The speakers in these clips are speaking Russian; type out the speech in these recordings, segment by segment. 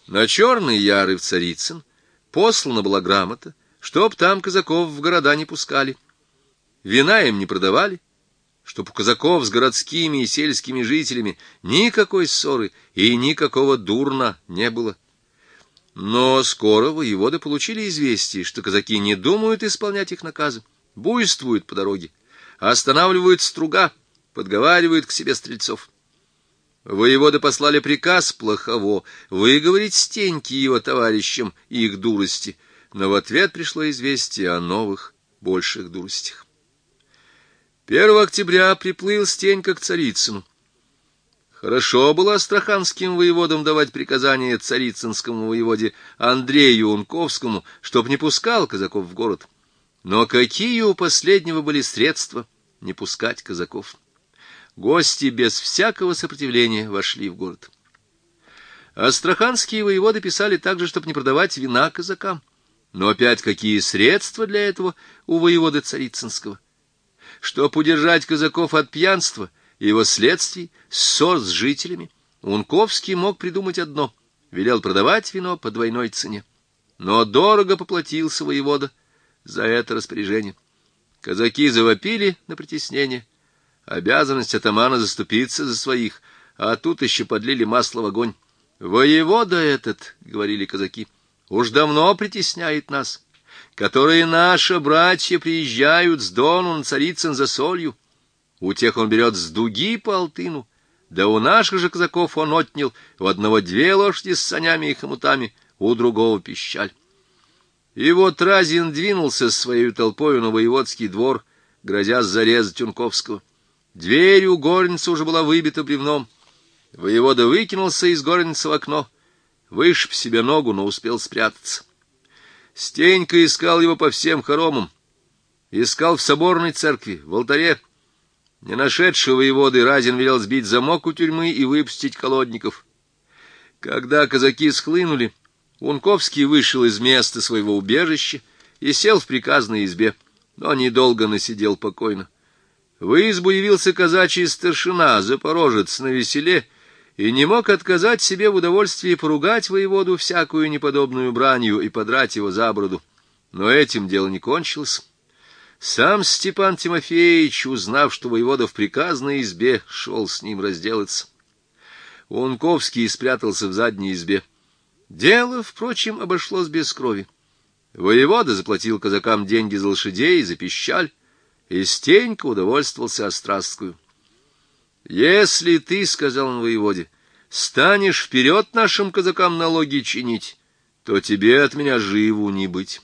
На Черный Яр и в Царицын послана была грамота, чтоб там казаков в города не пускали, вина им не продавали, чтоб у казаков с городскими и сельскими жителями никакой ссоры и никакого дурна не было. Но скоро воеводы получили известие, что казаки не думают исполнять их наказы, буйствуют по дороге, останавливают струга, подговаривают к себе стрельцов. Воеводы послали приказ Плохово выговорить Стеньке и его товарищам их дурости, но в ответ пришло известие о новых, больших дуростях. 1 октября приплыл Стенька к Царицыну. Хорошо было астраханским воеводам давать приказание царицынскому воеводе Андрею Унковскому, чтоб не пускал казаков в город. Но какие у последнего были средства не пускать казаков? Гости без всякого сопротивления вошли в город. Астраханские воеводы писали также, чтоб не продавать вина казакам. Но опять какие средства для этого у воеводы Царицынского? Чтоб удержать казаков от пьянства и его следствий, ссор с жителями, Унковский мог придумать одно — велел продавать вино по двойной цене. Но дорого поплатился воевода за это распоряжение. Казаки завопили на притеснение. Обязанность атамана заступиться за своих, а тут еще подлили масло в огонь. «Воевода этот, — говорили казаки, — уж давно притесняет нас, которые наши братья приезжают с Дону на Царицын за солью. У тех он берет с дуги по алтыну, да у наших же казаков он отнял у одного 2 лошади с санями и хомутами, у другого пищаль». И вот Разин двинулся с своей толпою на воеводский двор, грозя зарезать Унковского. Дверь у горницы уже была выбита бревном. Воевода выкинулся из горницы в окно, вышиб себе ногу, но успел спрятаться. Стенька искал его по всем хоромам, искал в соборной церкви, в алтаре. Не нашедшего воеводы, Разин велел сбить замок у тюрьмы и выпустить колодников. Когда казаки схлынули, Унковский вышел из места своего убежища и сел в приказной избе, но недолго насидел покойно. В избу явился казачий старшина, запорожец, навеселе, и не мог отказать себе в удовольствии поругать воеводу всякую неподобную бранью и подрать его за бороду. Но этим дело не кончилось. Сам Степан Тимофеевич, узнав, что воевода в приказной избе, шел с ним разделаться. Унковский спрятался в задней избе. Дело, впрочем, обошлось без крови. Воевода заплатил казакам деньги за лошадей, за пищаль, и Стенька удовольствовался острасткую. «Если ты, — сказал он воеводе, — станешь вперед нашим казакам налоги чинить, то тебе от меня живу не быть».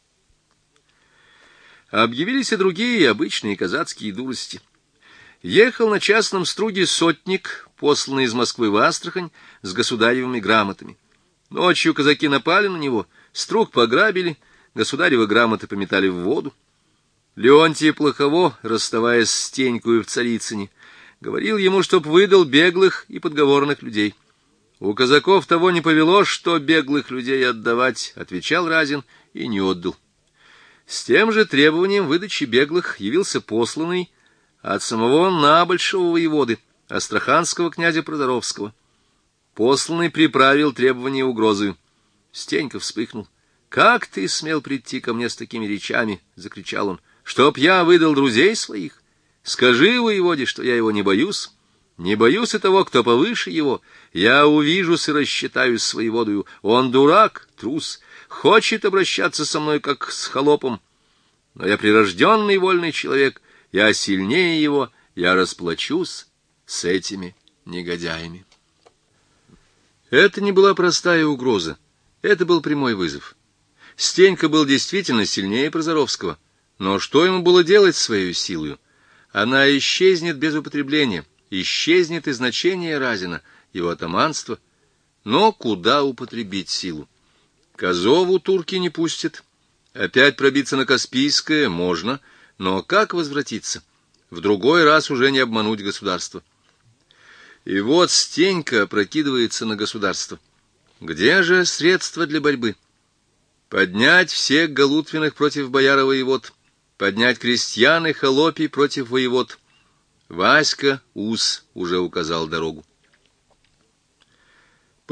Объявились и другие обычные казацкие дурости. Ехал на частном струге сотник, посланный из Москвы в Астрахань, с государевыми грамотами. Ночью казаки напали на него, струг пограбили, государевы грамоты пометали в воду. Леонтий Плохово, расставаясь с Стенькою в Царицыне, говорил ему, чтоб выдал беглых и подговорных людей. У казаков того не повело, что беглых людей отдавать, — отвечал Разин, и не отдал. С тем же требованием выдачи беглых явился посланный от самого набольшего воеводы, астраханского князя Прозоровского. Посланный приправил требования угрозою. Стенька вспыхнул. «Как ты смел прийти ко мне с такими речами?» — закричал он. «Чтоб я выдал друзей своих? Скажи воеводе, что я его не боюсь. Не боюсь и того, кто повыше его. Я увижусь и рассчитаюсь с воеводою. Он дурак, трус, хочет обращаться со мной, как с холопом. Но я прирожденный вольный человек, я сильнее его, я расплачусь с этими негодяями». Это не была простая угроза, это был прямой вызов. Стенька был действительно сильнее Прозоровского, но что ему было делать своей силою? Она исчезнет без употребления, исчезнет и значение Разина, его атаманства. Но куда употребить силу? К Азову турки не пустят. Опять пробиться на Каспийское можно, но как возвратиться? В другой раз уже не обмануть государство. И вот Стенька опрокидывается на государство. Где же средства для борьбы? Поднять всех Голутвиных против бояр и воевод, поднять крестьян и холопий против воевод. Васька Ус уже указал дорогу.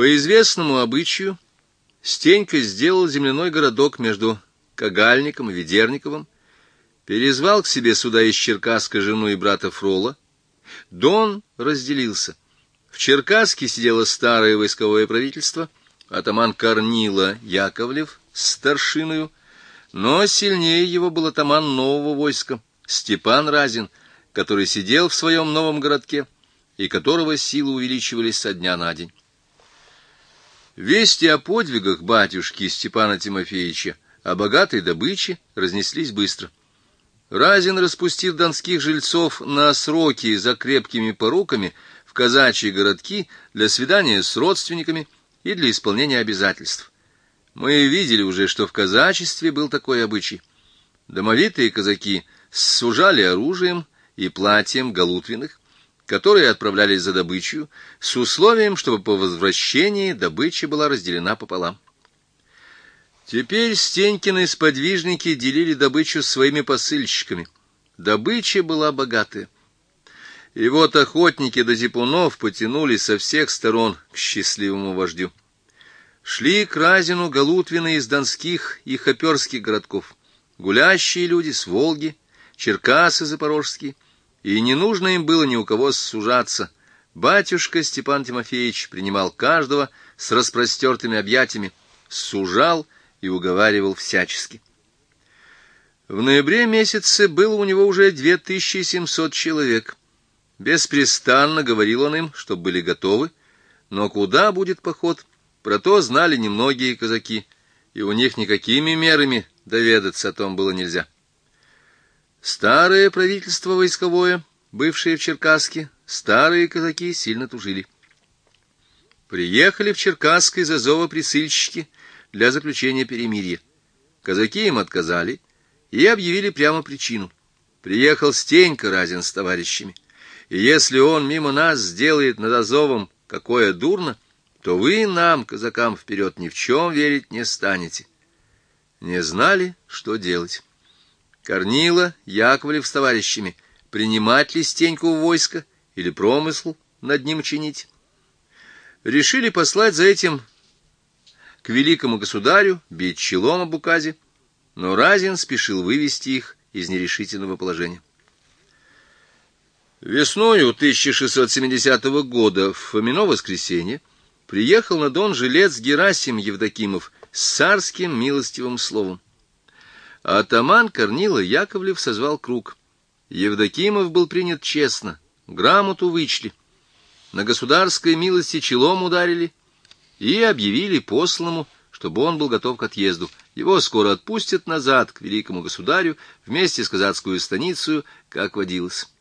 По известному обычаю Стенька сделал земляной городок между Кагальником и Ведерниковым, перезвал к себе сюда из Черкасска жену и брата Фрола. Дон разделился. В Черкасске сидело старое войсковое правительство, атаман Корнила Яковлев с старшиною, но сильнее его был атаман нового войска Степан Разин, который сидел в своем новом городке и которого силы увеличивались со дня на день. Вести о подвигах батюшки Степана Тимофеевича, о богатой добыче разнеслись быстро. Разин, распустив донских жильцов на сроки за крепкими поруками в казачьи городки для свидания с родственниками и для исполнения обязательств. Мы видели уже, что в казачестве был такой обычай. Домовитые казаки сужали оружием и платьем галутвиных, которые отправлялись за добычу, с условием, чтобы по возвращении добыча была разделена пополам. Теперь Стенькины сподвижники делили добычу с своими посыльщиками. Добыча была богатая. И вот охотники до зипунов потянули со всех сторон к счастливому вождю. Шли к Разину галутвины из донских и хоперских городков, гулящие люди с Волги, черкасы запорожские, и не нужно им было ни у кого сужаться. Батюшка Степан Тимофеевич принимал каждого с распростертыми объятиями, сужал и уговаривал всячески. В ноябре месяце было у него уже 2700 человек. Беспрестанно говорил он им, чтобы были готовы, но куда будет поход, про то знали немногие казаки, и у них никакими мерами доведаться о том было нельзя. Старое правительство войсковое, бывшее в Черкасске, старые казаки сильно тужили. Приехали в Черкасск из Азова присыльщики для заключения перемирия. Казаки им отказали и объявили прямо причину. Приехал Стенька Разин с товарищами, и если он мимо нас сделает над Азовом какое дурно, то вы нам, казакам, вперед ни в чем верить не станете. Не знали, что делать. Корнила Яковлев с товарищами, принимать ли Стеньку в войско или промысл над ним чинить. Решили послать за этим к великому государю, бить челом об указе, но Разин спешил вывести их из нерешительного положения. Весною 1670 года в Фомино воскресенье приехал на Дон жилец Герасим Евдокимов с царским милостивым словом. Атаман Корнила Яковлев созвал круг. Евдокимов был принят честно, грамоту вычли, на государской милости челом ударили и объявили посланному, чтобы он был готов к отъезду. Его скоро отпустят назад к великому государю вместе с казацкую станицей, как водилось.